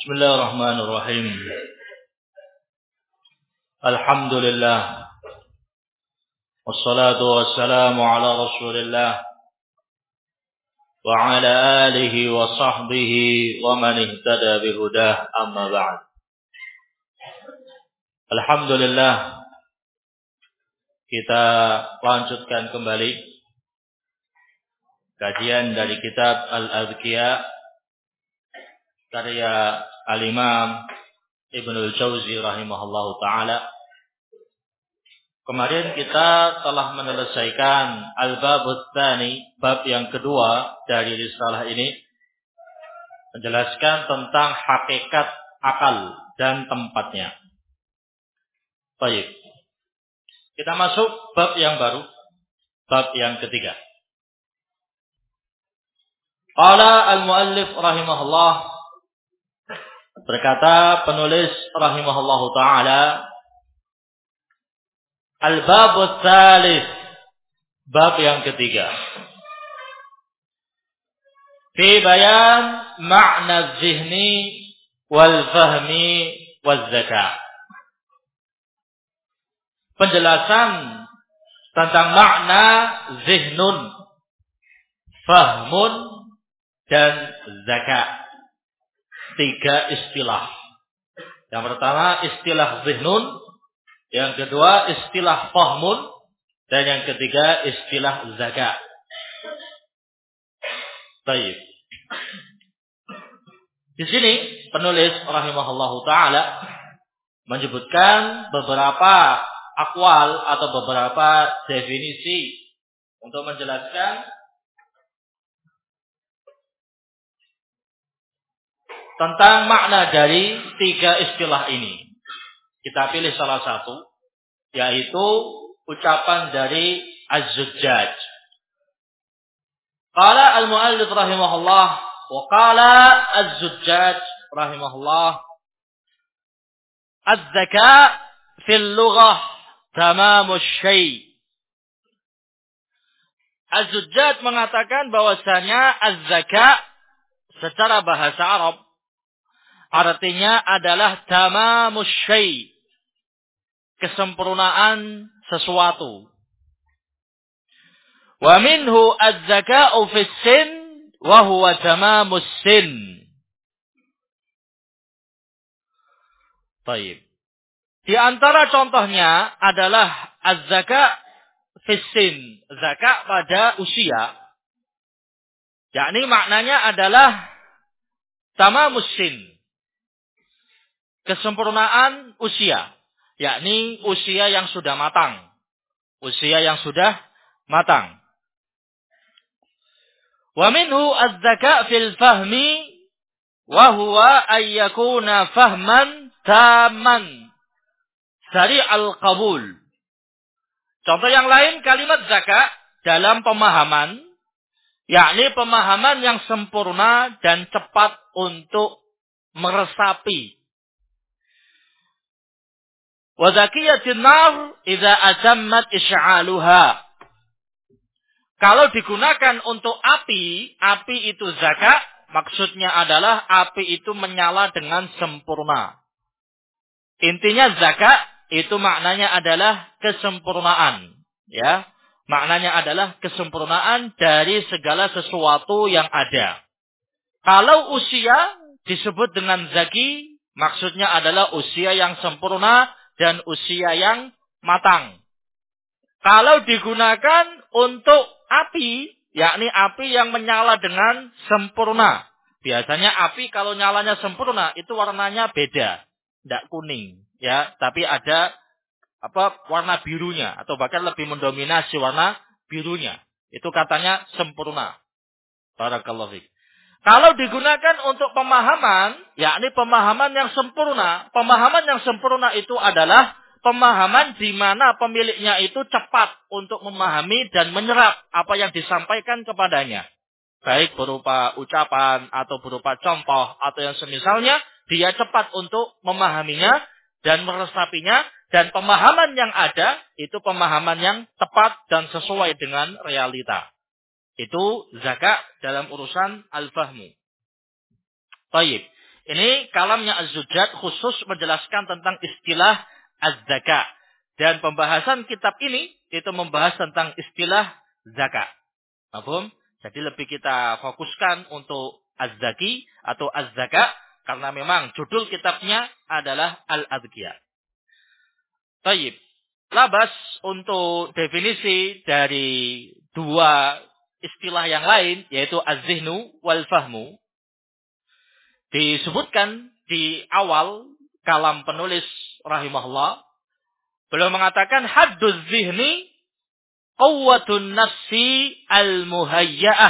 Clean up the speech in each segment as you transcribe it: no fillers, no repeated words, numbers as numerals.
Bismillahirrahmanirrahim. Alhamdulillah. Wassalatu wassalamu ala Rasulillah wa ala alihi wa sahbihi wa man ihtada bihudah, amma ba'd. Alhamdulillah, kita lanjutkan kembali kajian dari kitab Al-Adhkiya karya Al-Imam Ibnul Jauzi rahimahullahu ta'ala. Kemarin kita telah menyelesaikan Al-Babut Tsani, bab yang kedua dari risalah ini, menjelaskan tentang hakikat akal dan tempatnya. Baik, kita masuk bab yang baru, bab yang ketiga. Qala al-muallif rahimahullah, berkata penulis rahimahullahu ta'ala, Al-Babut Tsalits, bab yang ketiga. Fi bayan ma'na zihni wal fahmi wal zaka. Penjelasan tentang makna zihnun, fahmun, dan zakat. Tiga istilah. Yang pertama istilah zihnun, yang kedua istilah fahmun, dan yang ketiga istilah zakat. Baik. Di sini penulis rahimahullahu taala menyebutkan beberapa akwal atau beberapa definisi untuk menjelaskan tentang makna dari tiga istilah ini. Kita pilih salah satu, yaitu ucapan dari Az-Zujjaj. Qala al-muallif rahimahullah, wa qala Az-Zujjaj rahimahullah, Az-zaka fil lughah tamamus syai'. Az-Zujjaj mengatakan bahwasanya az-zaka secara bahasa Arab artinya adalah tamamus syai', kesempurnaan sesuatu. Wa minhu az-zaka'u fis sin wa huwa tamamus sin. Baik. Di antara contohnya adalah az-zaka' fis sin, zakat pada usia. Yakni maknanya adalah tamamus sin, kesempurnaan usia, yakni usia yang sudah matang. Usia yang sudah matang. Wa minhu az-zaka' fil fahmi wa huwa ay yakuna fahman tamman sari'al qabul. Contoh yang lain kalimat zakat dalam pemahaman, yakni pemahaman yang sempurna dan cepat untuk meresapi. Wa zakiyatin nar idza atammat isy'aluha. Kalau digunakan untuk api, api itu zakat, maksudnya adalah api itu menyala dengan sempurna. Intinya zakat itu maknanya adalah kesempurnaan, ya. Maknanya adalah kesempurnaan dari segala sesuatu yang ada. Kalau usia disebut dengan zaki, maksudnya adalah usia yang sempurna dan usia yang matang. Kalau digunakan untuk api, yakni api yang menyala dengan sempurna. Biasanya api kalau nyalanya sempurna itu warnanya beda, tidak kuning, ya, tapi ada warna birunya atau bahkan lebih mendominasi warna birunya. Itu katanya sempurna. Barakallahu fiik. Kalau digunakan untuk pemahaman, yakni pemahaman yang sempurna. Pemahaman yang sempurna itu adalah pemahaman di mana pemiliknya itu cepat untuk memahami dan menyerap apa yang disampaikan kepadanya. Baik berupa ucapan atau berupa contoh atau yang semisalnya, dia cepat untuk memahaminya dan meresapinya. Dan pemahaman yang ada, itu pemahaman yang tepat dan sesuai dengan realita. Itu zakat dalam urusan al-fahmu. Baik. Ini kalamnya Az-Zujjaj khusus menjelaskan tentang istilah az-zakat. Dan pembahasan kitab ini itu membahas tentang istilah zakat. Paham? Jadi lebih kita fokuskan untuk az-zaki atau az-zakat karena memang judul kitabnya adalah Al-Adhkiyah. Tayyib. Labas untuk definisi dari dua istilah yang lain yaitu az-zihnu wal fahmu. Disebutkan di awal kalam penulis rahimahullah, beliau mengatakan hadduz zihni quwwatun nafsi al-muhayya'ah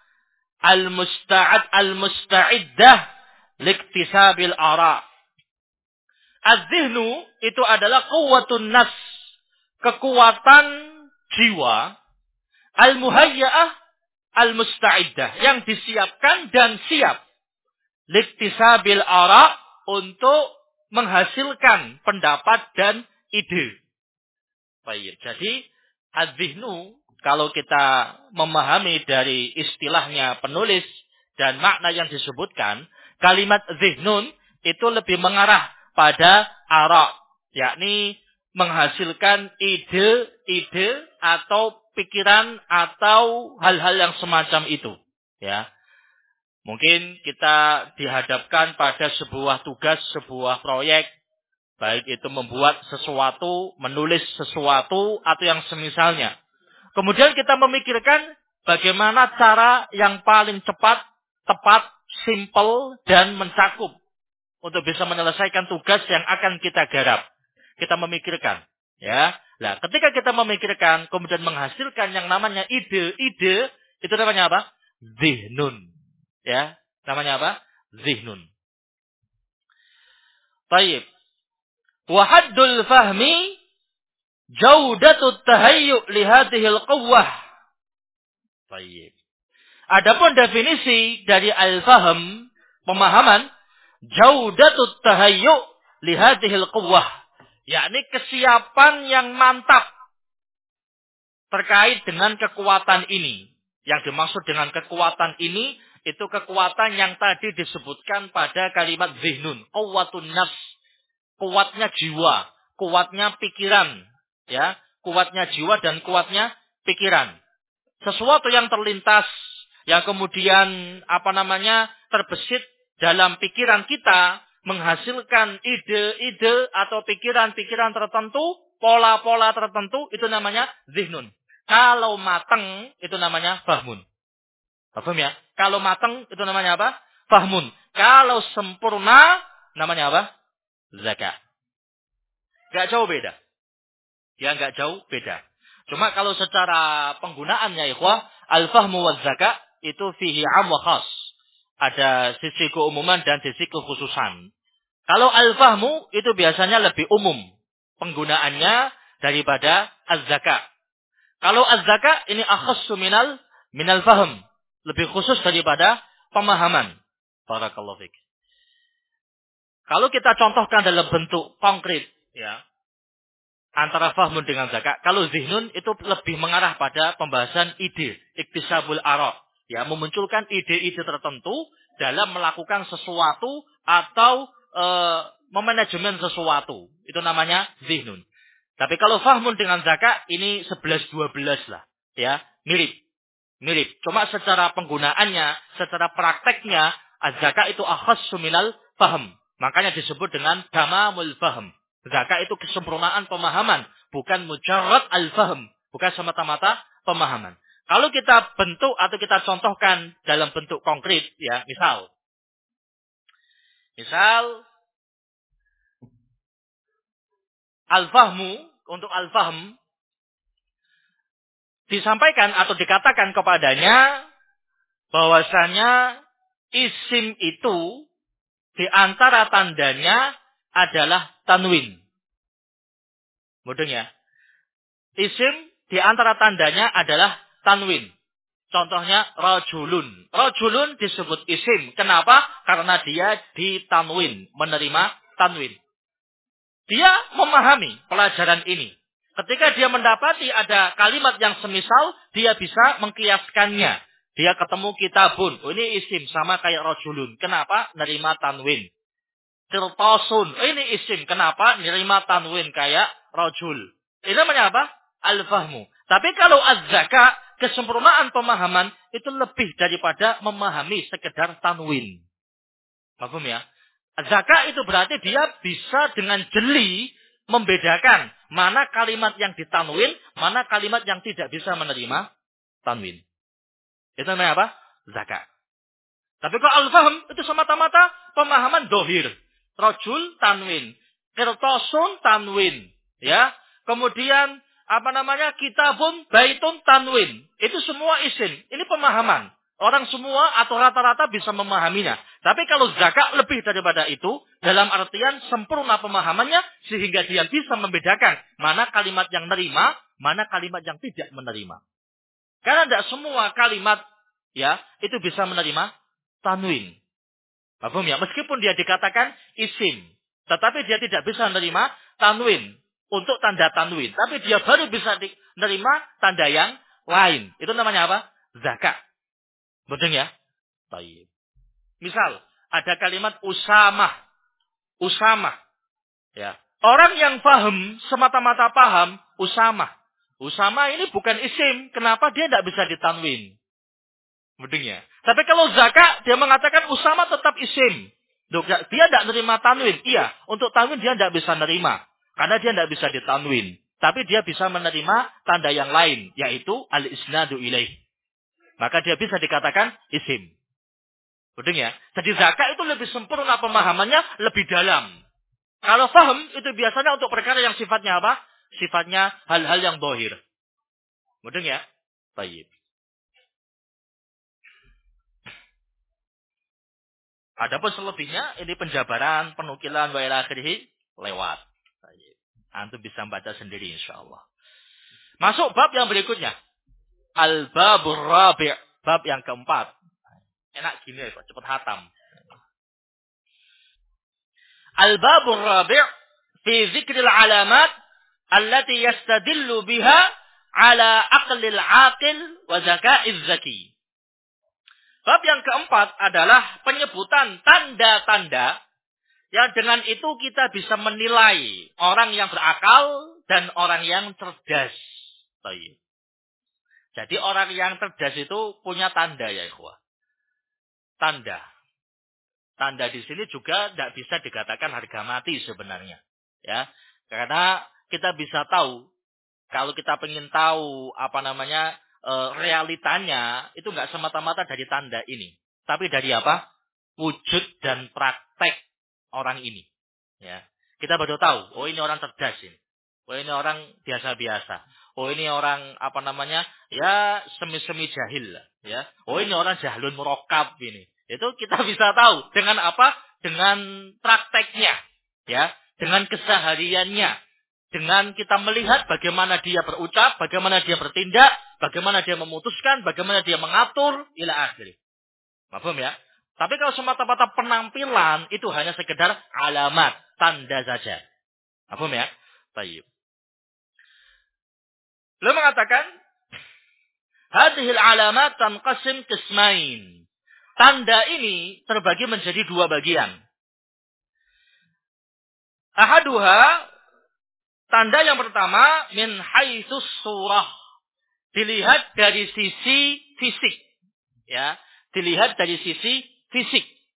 al-musta'iddah liktisabil ara. Az-zihnu itu adalah quwwatun nafs, kekuatan jiwa, al-muhayya'ah al-musta'iddah, yang disiapkan dan siap liktisabil ara, untuk menghasilkan pendapat dan ide. Baik, jadi az-zihnu kalau kita memahami dari istilahnya penulis dan makna yang disebutkan, kalimat zihnun itu lebih mengarah pada ara, yakni menghasilkan ide-ide atau pikiran atau hal-hal yang semacam itu, ya. Mungkin kita dihadapkan pada sebuah tugas, sebuah proyek, baik itu membuat sesuatu, menulis sesuatu, atau yang semisalnya. Kemudian kita memikirkan bagaimana cara yang paling cepat, tepat, simple, dan mencakup untuk bisa menyelesaikan tugas yang akan kita garap. Kita memikirkan, ya. Nah, ketika kita memikirkan, kemudian menghasilkan yang namanya ide-ide, itu namanya apa? Zihnun. Ya, namanya apa? Zihnun. Baik. Wa haddul fahmi jaudatut tahayyu li hadhihi al-quwwah. Baik. Adapun definisi dari al-fahm, pemahaman, jaudatut tahayyu li hadhihi al-quwwah, yakni kesiapan yang mantap terkait dengan kekuatan ini. Yang dimaksud dengan kekuatan ini itu kekuatan yang tadi disebutkan pada kalimat zihnun, quwwatun nafs, kuatnya jiwa, kuatnya pikiran, ya, kuatnya jiwa dan kuatnya pikiran. Sesuatu yang terlintas, yang kemudian terbesit dalam pikiran kita, menghasilkan ide-ide atau pikiran-pikiran tertentu, pola-pola tertentu, itu namanya zihnun. Kalau mateng, itu namanya fahmun. Paham ya? Kalau matang itu namanya apa? Fahmun. Kalau sempurna namanya apa? Zakat. Gak jauh beda. Ya, gak jauh beda. Cuma kalau secara penggunaannya ikhwah, al-fahmu wa zakat itu fihi am wa khas. Ada sisi keumuman dan sisi kekhususan. Kalau al-fahmu itu biasanya lebih umum penggunaannya daripada az-zakat. Kalau az-zakat ini akhassu minal fahm. Lebih khusus daripada pemahaman. Barakallahu fiik. Kalau kita contohkan dalam bentuk konkret, ya, antara fahmun dengan zakat. Kalau zihnun itu lebih mengarah pada pembahasan ide, iktisabul ara, ya, memunculkan ide-ide tertentu dalam melakukan sesuatu atau memanajemen sesuatu. Itu namanya zihnun. Tapi kalau fahmun dengan zakat ini 11-12 lah, ya, mirip. Cuma secara penggunaannya, secara prakteknya, az-zakat itu akhassu minal fahm. Makanya disebut dengan tamamul fahm. Zakat itu kesempurnaan pemahaman, bukan mujarrad al-fahm, bukan semata-mata pemahaman. Kalau kita bentuk atau kita contohkan dalam bentuk konkret, ya, misal al-fahmu, untuk al-fahm disampaikan atau dikatakan kepadanya bahwasanya isim itu di antara tandanya adalah tanwin. Mudahnya, isim di antara tandanya adalah tanwin. Contohnya rajulun. Rajulun disebut isim. Kenapa? Karena dia ditanwin, menerima tanwin. Dia memahami pelajaran ini. Ketika dia mendapati ada kalimat yang semisal, dia bisa mengkiaskannya. Dia ketemu kitabun. Oh, ini isim sama kayak rajulun. Kenapa? Nerima tanwin. Qirtasun. Oh, ini isim. Kenapa? Nerima tanwin kayak rajul. Ini namanya apa? Al-fahmu. Tapi kalau az-zaka, kesempurnaan pemahaman itu lebih daripada memahami sekedar tanwin. Paham ya? Zaka itu berarti dia bisa dengan jeli membedakan mana kalimat yang ditanwin, mana kalimat yang tidak bisa menerima tanwin. Itu namanya apa? Zaka. Tapi kalau al-fahm itu semata-mata pemahaman dohir. Rojul tanwin. Kertosun tanwin. Ya. Kemudian kitabun baitun tanwin. Itu semua isim. Ini pemahaman. Orang semua atau rata-rata bisa memahaminya. Tapi kalau zakat lebih daripada itu, dalam artian sempurna pemahamannya sehingga dia bisa membedakan mana kalimat yang menerima, mana kalimat yang tidak menerima. Karena tidak semua kalimat ya itu bisa menerima tanwin. Paham ya? Meskipun dia dikatakan isim, tetapi dia tidak bisa menerima tanwin untuk tanda tanwin. Tapi dia baru bisa menerima tanda yang lain. Itu namanya apa? Zakat. Betul ya? Baik. Misal ada kalimat usamah. Usamah. Ya. Orang yang paham, semata-mata paham, usamah. Usamah ini bukan isim. Kenapa dia tidak bisa ditanwin? Mudengnya. Tapi kalau zakat, dia mengatakan usama tetap isim. Dia tidak nerima tanwin. Iya, untuk tanwin dia tidak bisa nerima. Karena dia tidak bisa ditanwin. Tapi dia bisa menerima tanda yang lain. Yaitu al-isnadu ilaih. Maka dia bisa dikatakan isim. Mudengnya. Jadi zakat itu lebih sempurna pemahamannya, lebih dalam. Kalau faham, itu biasanya untuk perkara yang sifatnya apa? Sifatnya hal-hal yang dohir. Mudengnya. Baik. Adapun selebihnya ini penjabaran, penukilan wa ila akhirih lewat. Antum bisa baca sendiri insyaallah. Masuk bab yang berikutnya. Al-babur rabi', bab yang keempat. Enak gini ya, cepat hatam. Al-babur rabi' fi zikril alamat allati yastadillu biha ala aqlil aqil wa zaka'iz zaki. Bab yang keempat adalah penyebutan tanda-tanda yang dengan itu kita bisa menilai orang yang berakal dan orang yang cerdas. Jadi orang yang cerdas itu punya tanda ya ikhwah. Tanda. Tanda di sini juga tidak bisa dikatakan harga mati sebenarnya. Ya, karena kita bisa tahu kalau kita ingin tahu realitanya itu nggak semata-mata dari tanda ini, tapi dari apa? Wujud dan praktek orang ini. Ya, kita baru tahu, oh ini orang cerdas ini. Oh ini orang biasa-biasa. Oh ini orang ya semi-semi jahil lah. Ya, oh ini orang jahlun murakkab ini. Itu kita bisa tahu dengan apa? Dengan prakteknya, ya, dengan kesehariannya, dengan kita melihat bagaimana dia berucap, bagaimana dia bertindak, bagaimana dia memutuskan, bagaimana dia mengatur, ila akhir. Paham ya? Tapi kalau semata-mata penampilan itu hanya sekedar alamat, tanda saja. Paham ya? Baik. Beliau mengatakan, hadhil alamat tanqasim qismain. Tanda ini terbagi menjadi dua bagian. Ahaduha, tanda yang pertama min haitsus surah. Dilihat dari sisi fisik. Ya, dilihat dari sisi fisik.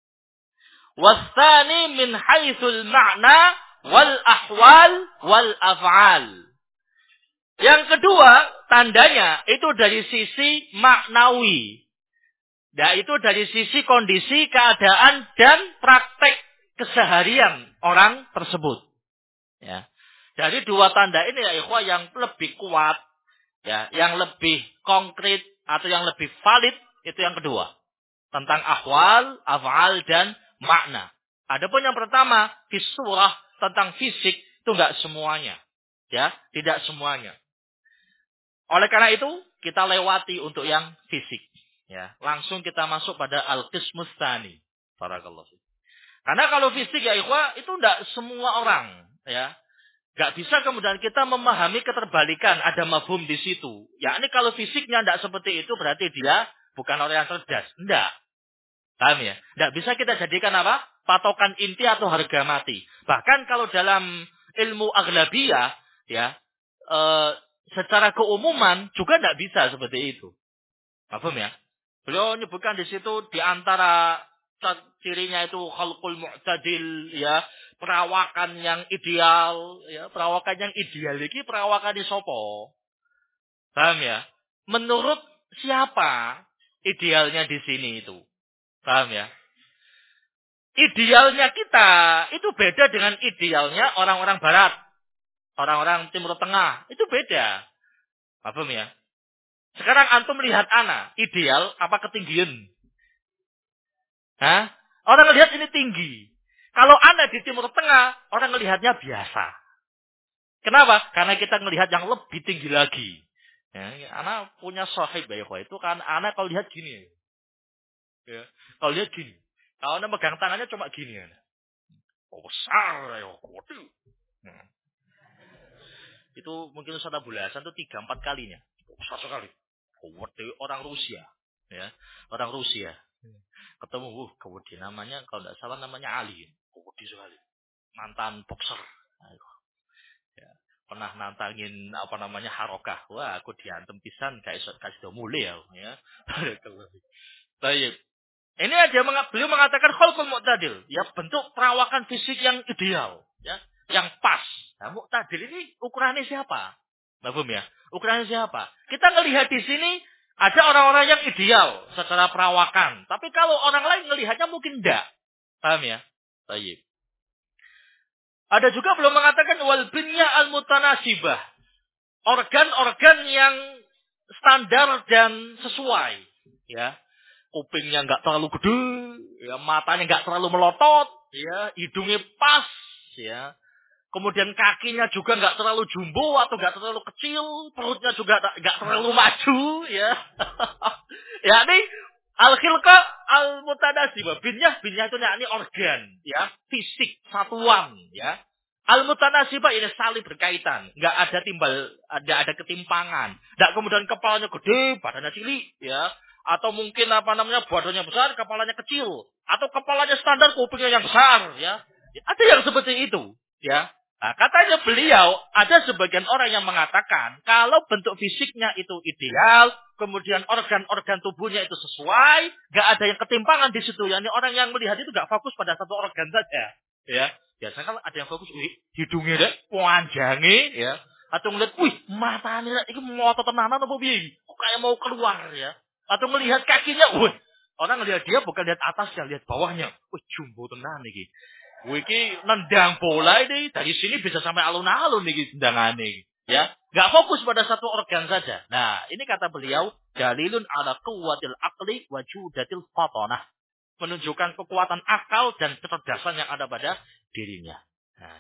Wasani min haitsul ma'na wal ahwal wal af'al. Yang kedua, tandanya itu dari sisi maknawi. Yaitu dari sisi kondisi, keadaan, dan praktek keseharian orang tersebut. Ya. Dari dua tanda ini ya ikhwah yang lebih kuat, ya, yang lebih konkret atau yang lebih valid itu yang kedua. Tentang ahwal, af'al, dan makna. Adapun yang pertama, fisurah, tentang fisik, itu enggak semuanya. Ya, tidak semuanya. Oleh karena itu, kita lewati untuk yang fisik. Ya, langsung kita masuk pada al-qismus tsani. Barakallahu. Karena kalau fisik ya ikhwah itu enggak semua orang, ya. Enggak bisa kemudian kita memahami keterbalikan, ada mafhum di situ. Ya, ini kalau fisiknya enggak seperti itu berarti dia bukan orang yang cerdas. Enggak. Paham ya? Enggak bisa kita jadikan apa? Patokan inti atau harga mati. Bahkan kalau dalam ilmu aghlabiyah, ya, secara keumuman juga enggak bisa seperti itu. Paham ya? Beliau menyebutkan di situ di antara cirinya itu khalqul mu'tadil, ya, perawakan yang ideal, ya, perawakan yang ideal iki perawakan di sopo. Paham ya? Menurut siapa idealnya di sini itu? Paham ya? Idealnya kita itu beda dengan idealnya orang-orang barat, orang-orang timur tengah. Itu beda. Paham ya? Sekarang antum melihat ana, ideal apa ketinggian? Hah? Orang melihat ini tinggi. Kalau ana di timur tengah, orang melihatnya biasa. Kenapa? Karena kita melihat yang lebih tinggi lagi. Ya, ana punya sahib ya, itu kan ana kalau lihat gini. Ya, kalau lihat gini. Kalau ana megang tangannya cuma gini. Ya. Oh, besar ya, waduh. Hmm. Itu mungkin satu bulasan itu 3-4 kalinya. Besar sekali. Oh, waduh, orang Rusia. Ya, orang Rusia. Ketemu, kemudian namanya, kalau tidak salah namanya Ali. Kemudian sekali. Mantan boxer. Ya. Pernah nantangin apa namanya harokah. Wah, aku diantem pisan, kasih mulai ya. Baik. Ini aja beliau mengatakan khalqul mu'tadil, ya, bentuk perawakan fisik yang ideal, ya, yang pas. Nah, mu'tadil ini ukurannya siapa? Paham ya? Ukurannya siapa? Kita melihat di sini ada orang-orang yang ideal secara perawakan, tapi kalau orang lain melihatnya mungkin enggak. Paham ya? Baik. Ada juga beliau mengatakan wal binya al mutanasibah. Organ-organ yang standar dan sesuai, ya. Kupingnya nggak terlalu gede, ya, matanya nggak terlalu melotot, ya, hidungnya pas, ya. Kemudian kakinya juga nggak terlalu jumbo atau nggak terlalu kecil, perutnya juga nggak terlalu maju, ya. Ya, ini al-khilqa al-mutanasibah. Binyah itu yakni organ, ya, fisik, satuan, ya. Al-mutanasibah ini saling berkaitan, nggak ada nggak ada ketimpangan. Nggak kemudian kepalanya gede, badannya cilik, ya. Atau mungkin apa namanya badannya besar, kepalanya kecil, atau kepalanya standar, kupingnya yang besar, ya. Ada yang seperti itu, ya. Nah, katanya beliau, ada sebagian orang yang mengatakan, kalau bentuk fisiknya itu ideal, kemudian organ-organ tubuhnya itu sesuai, nggak ada yang ketimpangan di situ. Ya, ini orang yang melihat itu nggak fokus pada satu organ saja. Ya, biasanya kan ada yang fokus, hidungnya deh, panjangnya, ya. Atau ngeliat, matanya, ini mau tenanan apa piye? Kok kayak mau keluar, ya. Atau melihat kakinya, orang ngelihat dia bukan lihat atasnya, lihat bawahnya. Jumbo tenan nih. Wiki nendang bola ini dari sini bisa sampai alun-alun nih tendangannya, ya. Gak fokus pada satu organ saja. Nah, ini kata beliau, dalilun ala quwwatil aqli wa judatil fatanah. Menunjukkan kekuatan akal dan kecerdasan yang ada pada dirinya. Nah,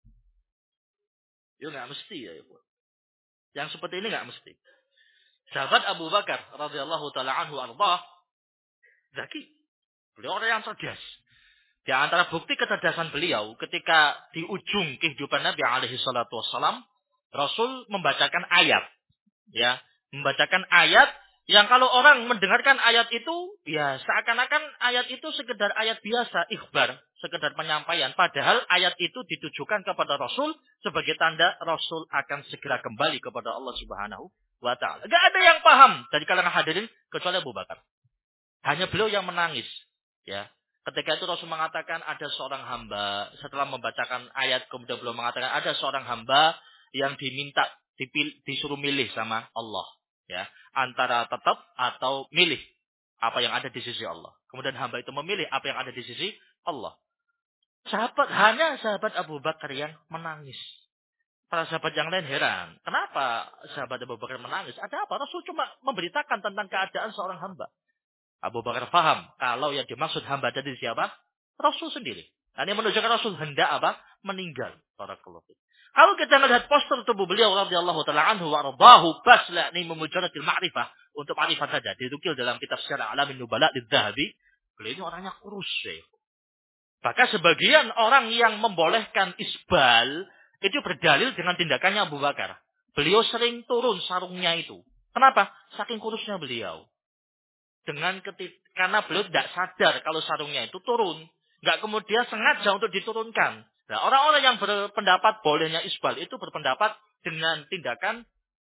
itu nggak mesti ya, Ibu. Yang seperti ini nggak mesti. Sahabat Abu Bakar radhiyallahu taala anhu arba, zaki. Beliau orang yang cerdas. Di antara bukti kecerdasan beliau ketika di ujung kehidupan Nabi alaihi salatu wassalam, Rasul membacakan ayat, ya, membacakan ayat yang kalau orang mendengarkan ayat itu, ya seakan-akan ayat itu sekedar ayat biasa, ikhbar, sekedar penyampaian, padahal ayat itu ditujukan kepada Rasul sebagai tanda Rasul akan segera kembali kepada Allah Subhanahu wa taala. Enggak ada yang paham dari kalangan hadirin kecuali Abu Bakar. Hanya beliau yang menangis, ya. Ketika itu Rasul mengatakan ada seorang hamba, setelah membacakan ayat kemudian beliau mengatakan ada seorang hamba yang diminta disuruh milih sama Allah, ya, antara tetap atau milih apa yang ada di sisi Allah. Kemudian hamba itu memilih apa yang ada di sisi Allah. Hanya sahabat Abu Bakar yang menangis. Para sahabat yang lain heran. Kenapa sahabat Abu Bakar menangis? Ada apa? Rasul cuma memberitakan tentang keadaan seorang hamba. Abu Bakar paham kalau yang dimaksud hamba tadi siapa? Rasul sendiri. Dan yang menunjukkan Rasul hendak apa? Meninggal. Barakallahu fiik. Kalau kita melihat poster tubuh beliau radhiyallahu taala anhu wa radahu basla ni memujaratil ma'rifah, untuk ma'rifah saja dinukil dalam kitab Syiar Alamin Nubala Lidz-Dzahabi, beliau ini orangnya kurus, ya. Bahkan sebagian orang yang membolehkan isbal itu berdalil dengan tindakannya Abu Bakar. Beliau sering turun sarungnya itu. Kenapa? Saking kurusnya beliau. Karena beliau tidak sadar kalau sarungnya itu turun. Nggak kemudian sengaja untuk diturunkan. Nah, orang-orang yang berpendapat bolehnya isbal itu berpendapat dengan tindakan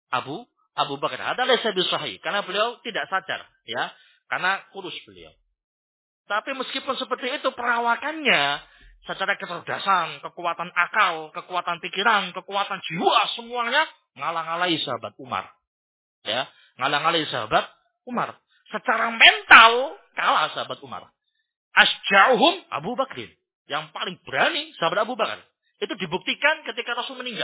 Abu Bakar. Ada laysa bisahih karena beliau tidak sadar, ya. Karena kurus beliau. Tapi meskipun seperti itu perawakannya secara kecerdasan, kekuatan akal, kekuatan pikiran, kekuatan jiwa semuanya ngalang-ngalahi sahabat Umar. Ya, ngalang-ngalahi sahabat Umar. Secara mental kalah sahabat Umar. Asja'uhum Abu Bakrin. Yang paling berani sahabat Abu Bakar. Itu dibuktikan ketika Rasul meninggal.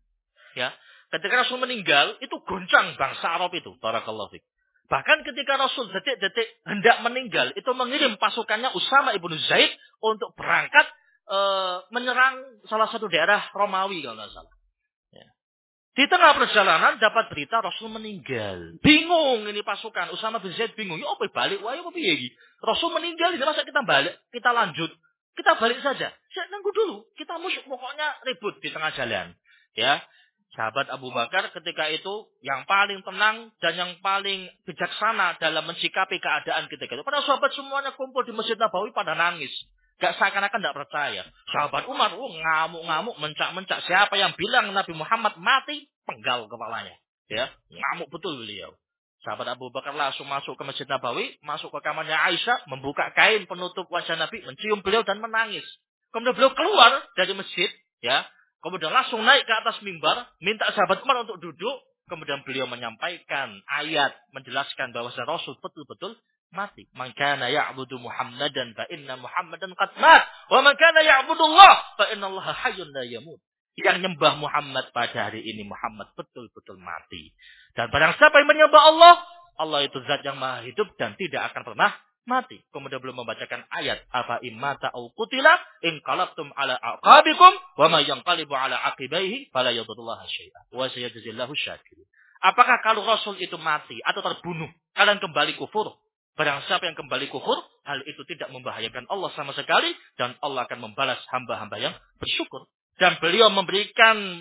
Ya, ketika Rasul meninggal itu goncang bangsa Arab itu. Barakallahu fiik. Bahkan ketika Rasul detik-detik hendak meninggal itu mengirim pasukannya Usama ibnu Zaid untuk berangkat menyerang salah satu daerah Romawi kalau tidak salah. Ya. Di tengah perjalanan dapat berita Rasul meninggal. Bingung ini pasukan. Usama bin Zaid bingung. Ya apa balik? Wah, apa piye? Rasul meninggal ini masa kita balik? Kita lanjut. Kita balik saja. Saya nunggu dulu. Kita musuh pokoknya ribut di tengah jalan. Ya. Sahabat Abu Bakar ketika itu yang paling tenang dan yang paling bijaksana dalam mensikapi keadaan ketika itu. Para sahabat semuanya kumpul di Masjid Nabawi pada nangis. Gak seakan-akan tidak percaya. Sahabat Umar ngamuk-ngamuk, mencak-mencak. Siapa yang bilang Nabi Muhammad mati, penggal kepalanya. Ya, ngamuk betul beliau. Sahabat Abu Bakar langsung masuk ke Masjid Nabawi, masuk ke kamarnya Aisyah, membuka kain penutup wajah Nabi, mencium beliau dan menangis. Kemudian beliau keluar dari masjid, ya. Kemudian langsung naik ke atas mimbar, minta sahabat Umar untuk duduk. Kemudian beliau menyampaikan ayat, menjelaskan bahwa Rasul betul-betul mati. Man kana ya'budu Muhammadan fa inna Muhammadan qad mat. Wa man kana ya'budullah fa inna Allah hayyun la yamut. Yang nyembah Muhammad pada hari ini Muhammad betul-betul mati. Dan barang siapa yang menyembah Allah, Allah itu zat yang maha hidup dan tidak akan pernah mati. Kemudian belum membacakan ayat apa imata au qutila in qalabtum ala aqabikum wa ma yanqalibu ala aqibaihi fala yadurrullaha syai'a wa sayajzillahu syakirin. Apakah kalau Rasul itu mati atau terbunuh kalian kembali kufur? Barang siapa yang kembali kufur, hal itu tidak membahayakan Allah sama sekali dan Allah akan membalas hamba-hamba yang bersyukur. Dan beliau memberikan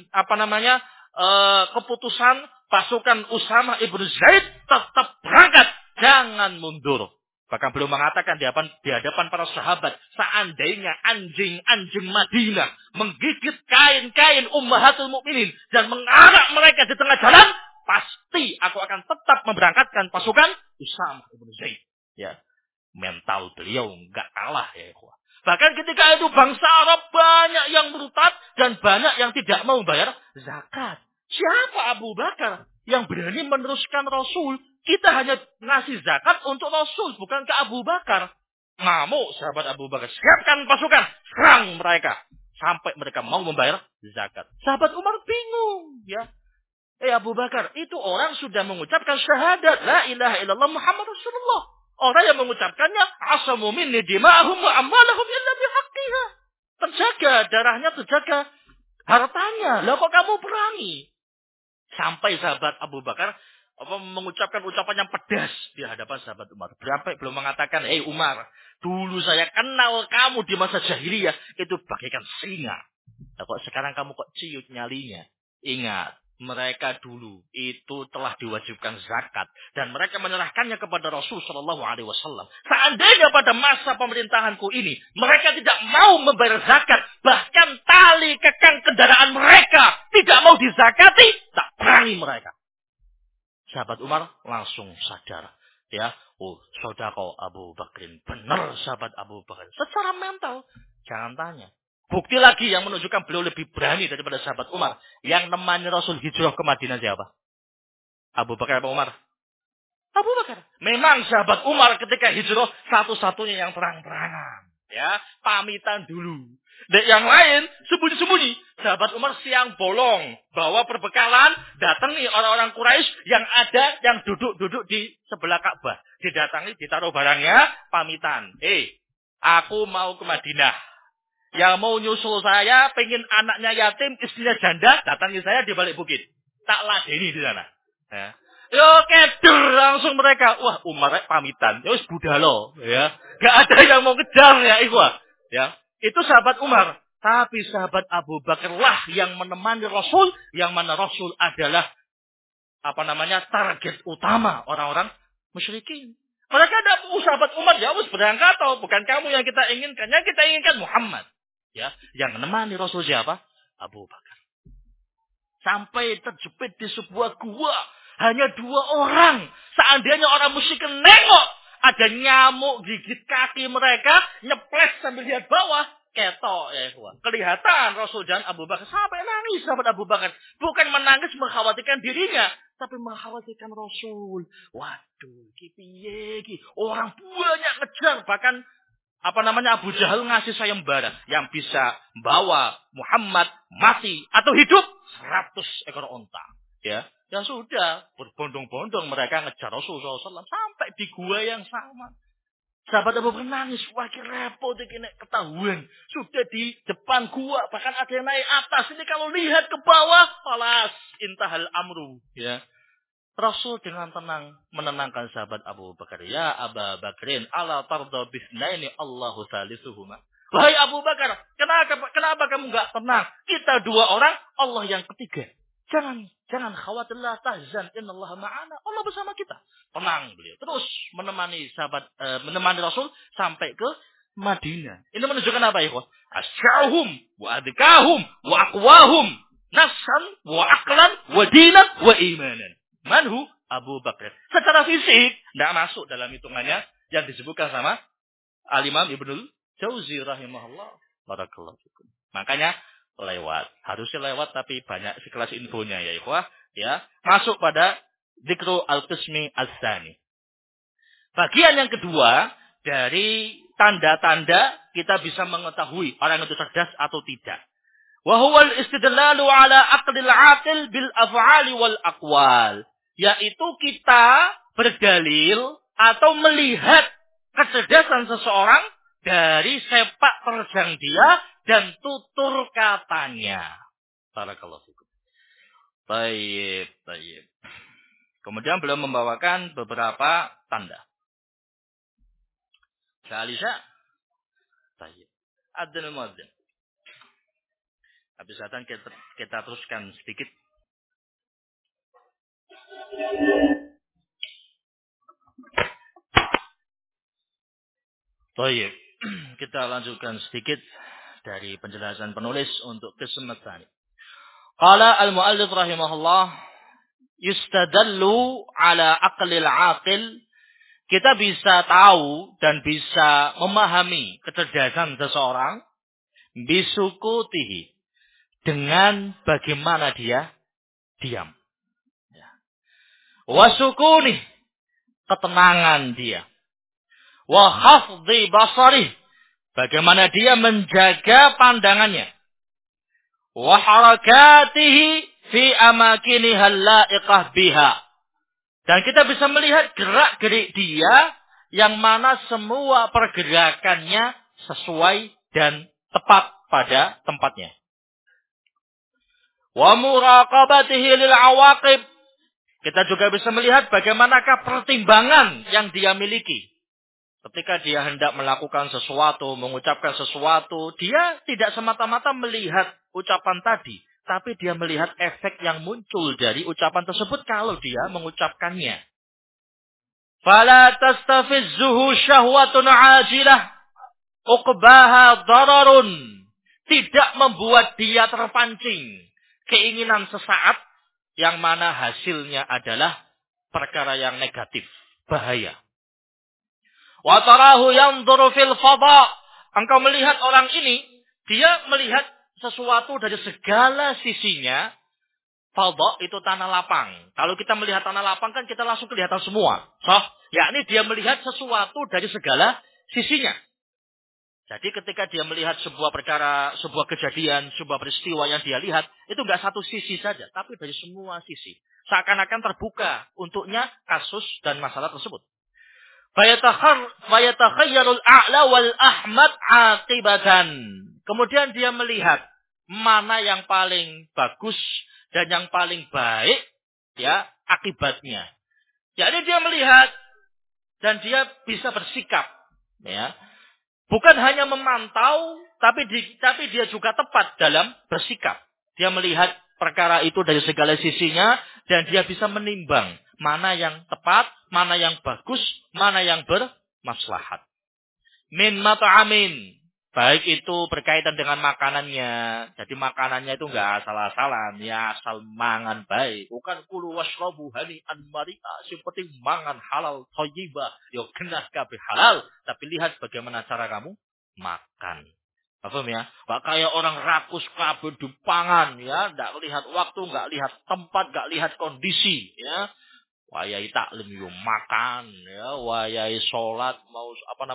keputusan pasukan Usama ibnu Zaid tetap berangkat, jangan mundur. Bahkan beliau mengatakan di hadapan para sahabat, seandainya anjing-anjing Madinah menggigit kain-kain ummahatul mukminin dan mengarak mereka di tengah jalan, pasti aku akan tetap memberangkatkan pasukan Usama ibnu Zaid. Ya, mental beliau enggak kalah ya, ikhwah. Bahkan ketika itu bangsa Arab banyak yang murtad dan banyak yang tidak mau bayar zakat. Siapa Abu Bakar yang berani meneruskan Rasul? Kita hanya ngasih zakat untuk Rasul, bukan ke Abu Bakar. Ngamuk sahabat Abu Bakar. Siapkan pasukan, serang mereka. Sampai mereka mau membayar zakat. Sahabat Umar bingung. Ya. Abu Bakar, itu orang sudah mengucapkan syahadat. La ilaha illallah Muhammad Rasulullah. Orang yang mengucapkannya, asamu minni dima'ahum wa amwalahum illa bihaqqiha. Terjaga, darahnya terjaga. Hartanya, lah kok kamu perangi? Sampai sahabat Abu Bakar mengucapkan ucapan yang pedas di hadapan sahabat Umar. Sampai belum mengatakan, Umar, dulu saya kenal kamu di masa jahiliyah, itu bagaikan singa. Nah, kok sekarang kamu kok ciut nyalinya? Ingat, mereka dulu itu telah diwajibkan zakat dan mereka menyerahkannya kepada Rasul Shallallahu Alaihi Wasallam. Seandainya pada masa pemerintahanku ini mereka tidak mau membayar zakat, bahkan tali kekang kendaraan mereka tidak mau dizakati, tak perangi mereka. Sahabat Umar langsung sadar, ya, sodako Abu Bakrin, benar sahabat Abu Bakar. Secara mental, jangan tanya. Bukti lagi yang menunjukkan beliau lebih berani daripada sahabat Umar. Yang nemani Rasul hijrah ke Madinah siapa? Abu Bakar apa Umar? Abu Bakar. Memang sahabat Umar ketika hijrah satu-satunya yang terang-terangan. Ya, pamitan dulu. Dan yang lain sembunyi-sembunyi. Sahabat Umar siang bolong. Bawa perbekalan. Datangi orang-orang Quraisy yang ada yang duduk-duduk di sebelah Ka'bah. Didatangi, ditaruh barangnya, pamitan. Aku mau ke Madinah. Yang mau nyusul saya, pengen anaknya yatim, istrinya janda, datangi saya di balik bukit. Tak ladeni di sana. Ya. Yo keder langsung mereka. Wah, Umar pamitan. Ya wis budalo, ya. Gak ada yang mau kejar ya, ikhwah. Ya. Itu sahabat Umar. Tapi sahabat Abu Bakar lah yang menemani Rasul, yang mana Rasul adalah target utama orang-orang musyrikin. Mereka ada sahabat Umar, ya wis berangkat atau bukan kamu yang kita inginkan. Yang kita inginkan Muhammad. Ya, yang menemani Rasul siapa? Abu Bakar. Sampai terjepit di sebuah gua. Hanya 2 orang. Seandainya orang musyrik nengok. Ada nyamuk gigit kaki mereka. Nyeples sambil lihat bawah. Ketok ya ikhwan. Kelihatan Rasul dan Abu Bakar. Sampai nangis sahabat Abu Bakar. Bukan menangis mengkhawatirkan dirinya. Tapi mengkhawatirkan Rasul. Waduh. Piye. Orang banyak ngejar. Bahkan Abu Jahal ngasih sayembara. Yang bisa bawa Muhammad mati atau hidup. 100 ekor onta. Ya sudah. Berbondong-bondong mereka ngejar Rasulullah SAW. Sampai di gua yang sama. Sahabat Abu Bakar nangis. Wah repot ini ketahuan. Sudah di depan gua. Bahkan ada yang naik atas. Ini kalau lihat ke bawah. Falas. Intahal amru. Ya. Rasul dengan tenang menenangkan sahabat Abu Bakar. Ya Abu Bakrin. Ala tarda bisnaini Allahu salisuhuma. Wahai Abu Bakar. Kenapa kamu enggak tenang? Kita 2 orang. Allah yang ketiga. Jangan khawatirlah tahzan. Innallaha ma'ana. Allah bersama kita. Tenang beliau. Terus menemani Rasul sampai ke Madinah. Ini menunjukkan apa ya? Asya'hum wa adkahum wa aqwahum nafsan wa aqlan wa dinan wa imanan. Manhu Abu Bakar. Secara fisik tidak masuk dalam hitungannya yang disebutkan sama Al-Imam Ibnul Jauzi rahimahullah. Barakallahu fikum. Makanya harusnya lewat tapi banyak sekelas infonya ya ikhwah. Ya, masuk pada dzikru al-qismi as-tsani. Bagian yang kedua dari tanda-tanda kita bisa mengetahui orang itu cerdas atau tidak. Wa huwa al-istidlalu ala aqlil 'aqil bil af'ali wal aqwal. Yaitu kita berdalil atau melihat kecerdasan seseorang dari sepak terjang dia dan tutur katanya. Barakallahu fikum. Baik. Kemudian beliau membawakan beberapa tanda. Salisa. Baik. Adzan al-muadzin. Habis adzan kita teruskan sedikit. Baik. Kita lanjutkan sedikit dari penjelasan penulis untuk qism tsani. Qala al-muallif rahimahullah yustadallu ala aqlil 'aqil. Kita bisa tahu dan bisa memahami kecerdasan seseorang bisukutihi dengan bagaimana dia diam. Wa sukuni ketenangan dia. Wa khafdi basarih bagaimana dia menjaga pandangannya. Wa harakatihi fi amakiniha la'iqah biha. Dan kita bisa melihat gerak-gerik dia yang mana semua pergerakannya sesuai dan tepat pada tempatnya. Wa muraqabatihi lil awaqib. Kita juga bisa melihat bagaimanakah pertimbangan yang dia miliki. Ketika dia hendak melakukan sesuatu, mengucapkan sesuatu, dia tidak semata-mata melihat ucapan tadi. Tapi dia melihat efek yang muncul dari ucapan tersebut kalau dia mengucapkannya. Fala tastafizzuhu syahwatun ajilah uqbaha dararun. Tidak membuat dia terpancing. Keinginan sesaat yang mana hasilnya adalah perkara yang negatif, bahaya. Wa tarahu yanzuru fil fada. Engkau melihat orang ini, dia melihat sesuatu dari segala sisinya. Fada itu tanah lapang. Kalau kita melihat tanah lapang kan kita langsung kelihatan semua. Yakni dia melihat sesuatu dari segala sisinya. Jadi ketika dia melihat sebuah perkara, sebuah kejadian, sebuah peristiwa yang dia lihat, itu enggak satu sisi saja, tapi dari semua sisi. Seakan-akan terbuka untuknya kasus dan masalah tersebut. Fayatakhayyarul a'la wal ahmad aqibatan. Kemudian dia melihat mana yang paling bagus dan yang paling baik ya akibatnya. Jadi dia melihat dan dia bisa bersikap ya. Bukan hanya memantau tapi dia juga tepat dalam bersikap. Dia melihat perkara itu dari segala sisinya dan dia bisa menimbang Mana yang tepat, mana yang bagus, mana yang bermaslahat. Min mat'amin. Baik itu berkaitan dengan makanannya. Jadi makanannya itu enggak asal-asalan. Ya asal mangan baik. Bukan kulu washrabu hani'an mari'a. Seperti mangan halal thayyibah. Yo genah kabeh halal. Tapi lihat bagaimana cara kamu makan. Paham ya? Enggak kayak orang rakus kabeh dipangan ya. Enggak lihat waktu, enggak lihat tempat, enggak lihat kondisi ya. Wayai taklim yo makan ya, wayai sholat mau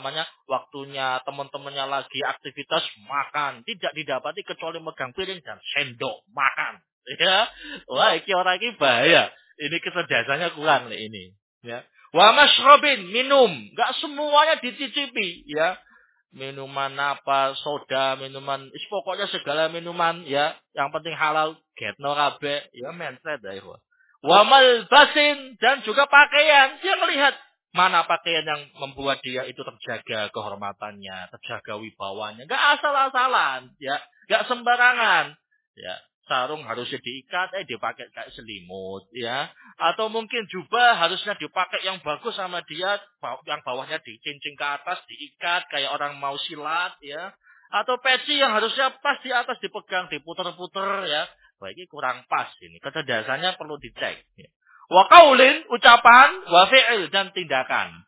waktunya teman-temannya lagi aktivitas makan, tidak didapati kecuali megang piring dan sendok makan ya. Wah, iki orang iki bahaya, ini kecerdasannya kurang nih ini ya. Wa masyrabin, minum, enggak semuanya dicicipi ya. Minuman apa, soda, minuman, pokoknya segala minuman ya, yang penting halal, getno kabeh ya, mindset ya. Wa malbasin, dan juga pakaian. Dia melihat mana pakaian yang membuat dia itu terjaga kehormatannya, terjaga wibawanya. Enggak asal-asalan, ya, enggak sembarangan. Ya, sarung harusnya diikat, dipakai kayak selimut, ya. Atau mungkin jubah harusnya dipakai yang bagus sama dia, yang bawahnya dicincing ke atas, diikat kayak orang mau silat, ya. Atau peci yang harusnya pas di atas dipegang, diputer-puter, ya. Wah, ini kurang pas ini. Kecerdasannya perlu dicek. Wa qaulin, ucapan, wa fi'il, dan tindakan.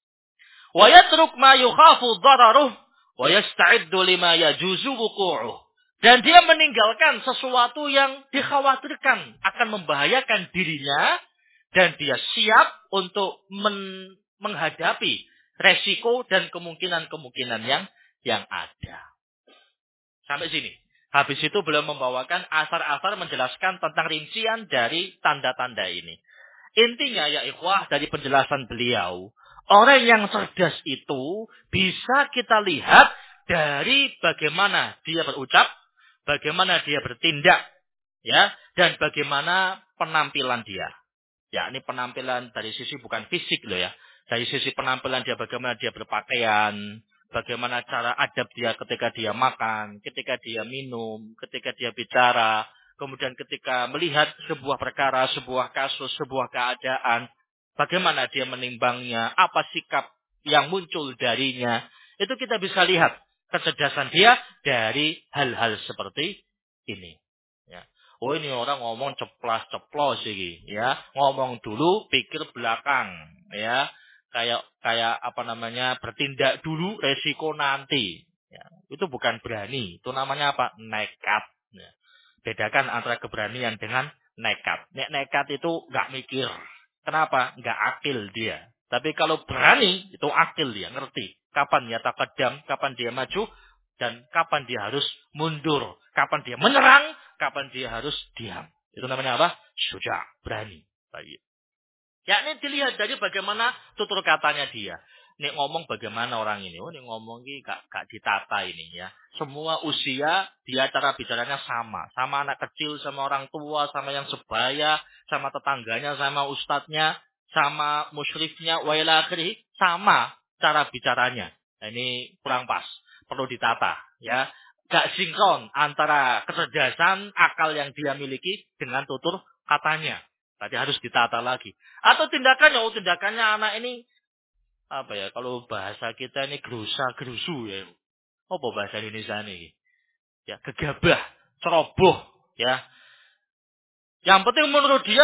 Wa yatruk ma yukhafu dhararuh, wa yasta'iddu lima yajuzu wuqu'uh. Dan dia meninggalkan sesuatu yang dikhawatirkan akan membahayakan dirinya, dan dia siap untuk menghadapi resiko dan kemungkinan-kemungkinan yang ada. Sampai sini. Habis itu beliau membawakan asar-asar menjelaskan tentang rincian dari tanda-tanda ini. Intinya ya ikhwah dari penjelasan beliau, orang yang cerdas itu bisa kita lihat dari bagaimana dia berucap, bagaimana dia bertindak, ya, dan bagaimana penampilan dia. Ya, ini penampilan dari sisi bukan fisik loh ya. Dari sisi penampilan dia, bagaimana dia berpakaian, bagaimana cara adab dia ketika dia makan, ketika dia minum, ketika dia bicara, kemudian ketika melihat sebuah perkara, sebuah kasus, sebuah keadaan, bagaimana dia menimbangnya, apa sikap yang muncul darinya. Itu kita bisa lihat kecerdasan dia dari hal-hal seperti ini. Ya. Oh, ini orang ngomong ceplas-ceplos iki, ya. Ngomong dulu, pikir belakang, ya. Kayak bertindak dulu, resiko nanti. Ya. Itu bukan berani, itu namanya apa? Nekat. Ya. Bedakan antara keberanian dengan nekat. Nekat itu nggak mikir. Kenapa? Nggak akil dia. Tapi kalau berani, itu akil dia, ngerti. Kapan dia taqaddam, kapan dia maju, dan kapan dia harus mundur. Kapan dia menyerang, kapan dia harus diam. Itu namanya apa? Syuja', berani. Baik. Ya, ini dilihat dari bagaimana tutur katanya dia. Ini ngomong bagaimana orang ini. Oh, ini ngomong ini gak ditata ini ya. Semua usia, dia cara bicaranya sama. Sama anak kecil, sama orang tua, sama yang sebaya, sama tetangganya, sama ustadznya, sama musyrifnya, wa ila akhirih, sama cara bicaranya. Nah, ini kurang pas. Perlu ditata ya. Gak sinkron antara kecerdasan, akal yang dia miliki dengan tutur katanya. Berarti harus ditata lagi. Atau tindakannya anak ini apa ya? Kalau bahasa kita ini gerusa-gerusu ya. Apa bahasa Indonesia ini? Ya, gegabah, ceroboh, ya. Yang penting menurut dia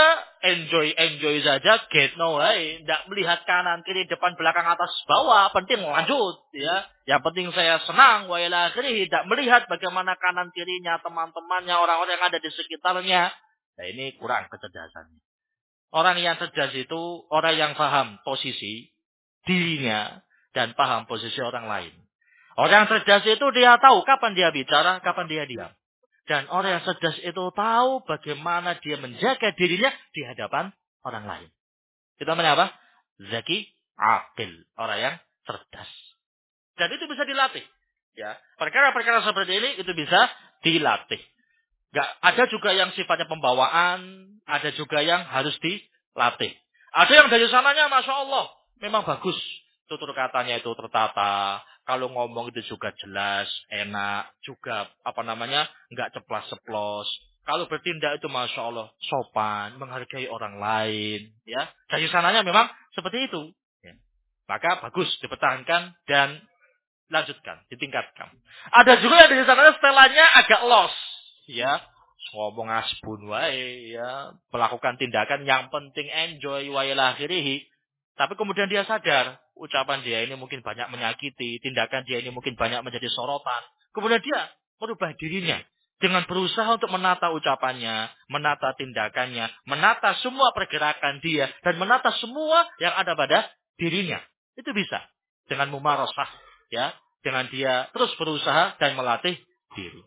enjoy saja, get no way, tidak melihat kanan kiri depan belakang atas bawah, penting lanjut, ya. Yang penting saya senang, wa ila akhirih, tidak melihat bagaimana kanan kirinya teman-temannya, orang-orang yang ada di sekitarnya. Nah, ini kurang kecerdasannya. Orang yang cerdas itu orang yang paham posisi dirinya dan paham posisi orang lain. Orang yang cerdas itu dia tahu kapan dia bicara, kapan dia diam. Dan orang yang cerdas itu tahu bagaimana dia menjaga dirinya di hadapan orang lain. Itu namanya apa? Zaki, akil. Orang yang cerdas. Dan itu bisa dilatih. Ya, perkara-perkara seperti ini itu bisa dilatih. Gak, ada juga yang sifatnya pembawaan, ada juga yang harus dilatih. Ada yang dari sananya, Masya Allah, memang bagus. Tutur katanya itu tertata. Kalau ngomong itu juga jelas, enak, juga nggak ceplas-ceplos. Kalau bertindak itu Masya Allah sopan, menghargai orang lain. Ya, dari sananya memang seperti itu. Ya. Maka bagus dipertahankan dan lanjutkan, ditingkatkan. Ada juga yang dari sananya setelannya agak los. Ya, ngomong asbun wae, ya, melakukan tindakan yang penting enjoy wa ila akhirih. Tapi kemudian dia sadar, ucapan dia ini mungkin banyak menyakiti, tindakan dia ini mungkin banyak menjadi sorotan. Kemudian dia merubah dirinya dengan berusaha untuk menata ucapannya, menata tindakannya, menata semua pergerakan dia, dan menata semua yang ada pada dirinya. Itu bisa dengan mumarasah, ya, dengan dia terus berusaha dan melatih diri.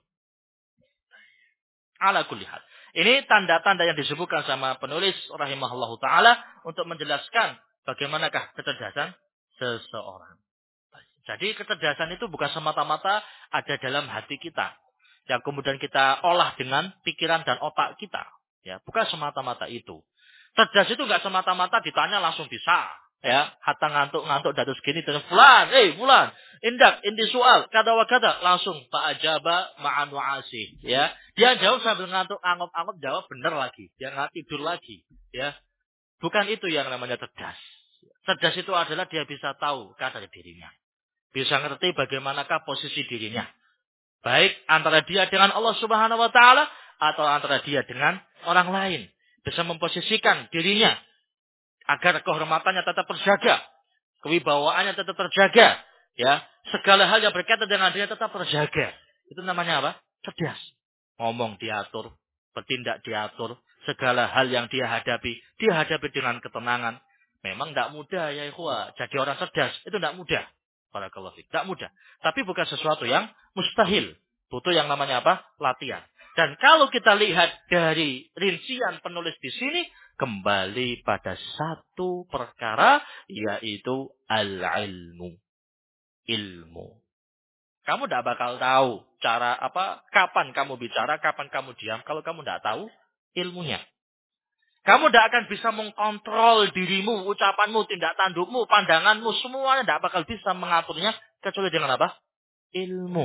Ala kulli hal. Ini tanda-tanda yang disebutkan sama penulis rahimahullahu taala untuk menjelaskan bagaimanakah kecerdasan seseorang. Jadi kecerdasan itu bukan semata-mata ada dalam hati kita, yang kemudian kita olah dengan pikiran dan otak kita. Ya, bukan semata-mata itu. Cerdas itu nggak semata-mata ditanya langsung bisa. Ya, hatta ngantuk-ngantuk datus gini dan fulan, indak, indi soal, kata wa kata, langsung Pak Ajaba ma'an wa'asi. Ya, dia jawab sambil ngantuk, anggap-anggap jawab benar lagi. Dia nggak tidur lagi. Ya, bukan itu yang namanya cerdas. Cerdas itu adalah dia bisa tahu kadar dirinya. Bisa ngerti bagaimanakah posisi dirinya. Baik antara dia dengan Allah Subhanahu wa taala atau antara dia dengan orang lain. Bisa memposisikan dirinya agar kehormatannya tetap terjaga, kewibawaannya tetap terjaga, ya. Segala hal yang berkaitan dengan dia tetap terjaga. Itu namanya apa? Cerdas. Ngomong diatur, bertindak diatur, segala hal yang dia hadapi dengan ketenangan. Memang tidak mudah ya ikhwah. Jadi orang cerdas itu tidak mudah. Barakallahu fiik. Tidak mudah. Tapi bukan sesuatu yang mustahil. Butuh yang namanya apa? Latihan. Dan kalau kita lihat dari rincian penulis di sini, kembali pada satu perkara, yaitu al-ilmu. Ilmu. Kamu tidak bakal tahu cara apa, kapan kamu bicara, kapan kamu diam, kalau kamu tidak tahu ilmunya. Kamu tidak akan bisa mengkontrol dirimu, ucapanmu, tindak tandukmu, pandanganmu, semuanya tidak bakal bisa mengaturnya, kecuali dengan apa? Ilmu.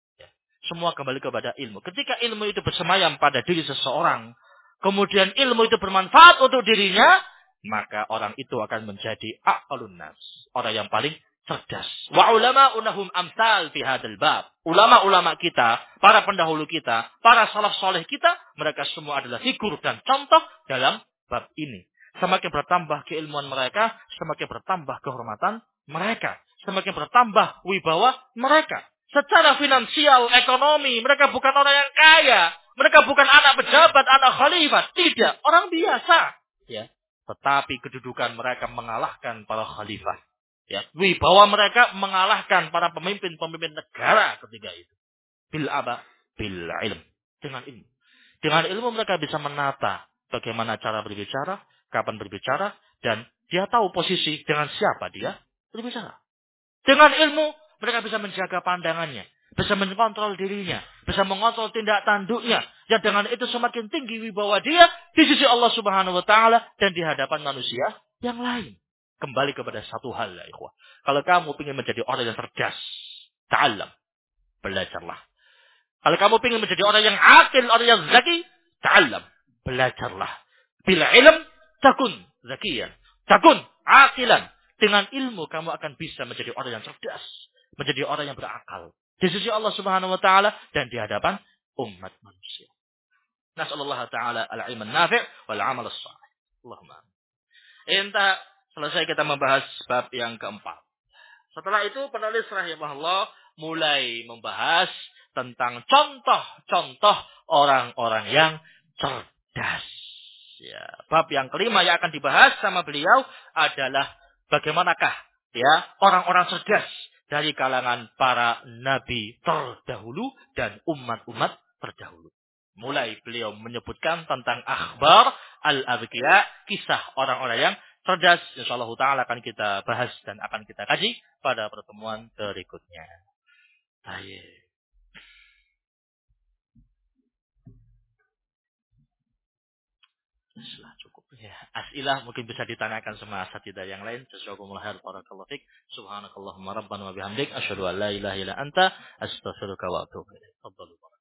Semua kembali kepada ilmu. Ketika ilmu itu bersemayam pada diri seseorang, kemudian ilmu itu bermanfaat untuk dirinya, maka orang itu akan menjadi aqalun nas, orang yang paling cerdas. Wa ulama unahum amsal fi hadzal bab. Ulama-ulama kita, para pendahulu kita, para salaf soleh kita, mereka semua adalah figur dan contoh dalam bab ini. Semakin bertambah keilmuan mereka, semakin bertambah kehormatan mereka, semakin bertambah wibawa mereka. Secara finansial, ekonomi, mereka bukan orang yang kaya. Mereka bukan anak pejabat, anak khalifah. Tidak, orang biasa. Ya. Tetapi kedudukan mereka mengalahkan para khalifah. Ya. Wibawa mereka mengalahkan para pemimpin-pemimpin negara ketika itu. Bil aba, bil ilm. Dengan ilmu. Dengan ilmu mereka bisa menata bagaimana cara berbicara, kapan berbicara, dan dia tahu posisi dengan siapa dia berbicara. Dengan ilmu, mereka bisa menjaga pandangannya. Bisa mengontrol dirinya. Bisa mengontrol tindak tanduknya. Dan dengan itu semakin tinggi wibawa dia di sisi Allah Subhanahu wa taala dan di hadapan manusia yang lain. Kembali kepada satu hal ya ikhwah. Kalau kamu ingin menjadi orang yang cerdas, ta'allam, belajarlah. Kalau kamu ingin menjadi orang yang akil, orang yang zaki, ta'allam, belajarlah. Bila ilm, takun zakiyan. Takun akilan. Dengan ilmu kamu akan bisa menjadi orang yang cerdas. Menjadi orang yang berakal. Di sisi Allah Subhanahu wa taala dan di hadapan umat manusia. Nas'alullah ta'ala al-ilman nafi' wal 'amal as-salih. Allahumma. Entah selesai kita membahas bab yang keempat. Setelah itu penulis rahimahullah mulai membahas tentang contoh-contoh orang-orang yang cerdas. Ya, bab yang kelima yang akan dibahas sama beliau adalah bagaimanakah ya orang-orang cerdas dari kalangan para nabi terdahulu dan umat-umat terdahulu. Mulai beliau menyebutkan tentang akhbar al-abqiya, kisah orang-orang yang cerdas. Insyaallah taala akan kita bahas dan akan kita kaji pada pertemuan berikutnya. Baik. Sudah cukup ya. As'ilah mungkin bisa ditanyakan sama asatidzah yang lain. Jazakumullah khair barakallahu fik. Subhanakallahumma rabbana wa bihamdik asyhadu an la ilaha illa anta astaghfiruka wa atubu ilaik.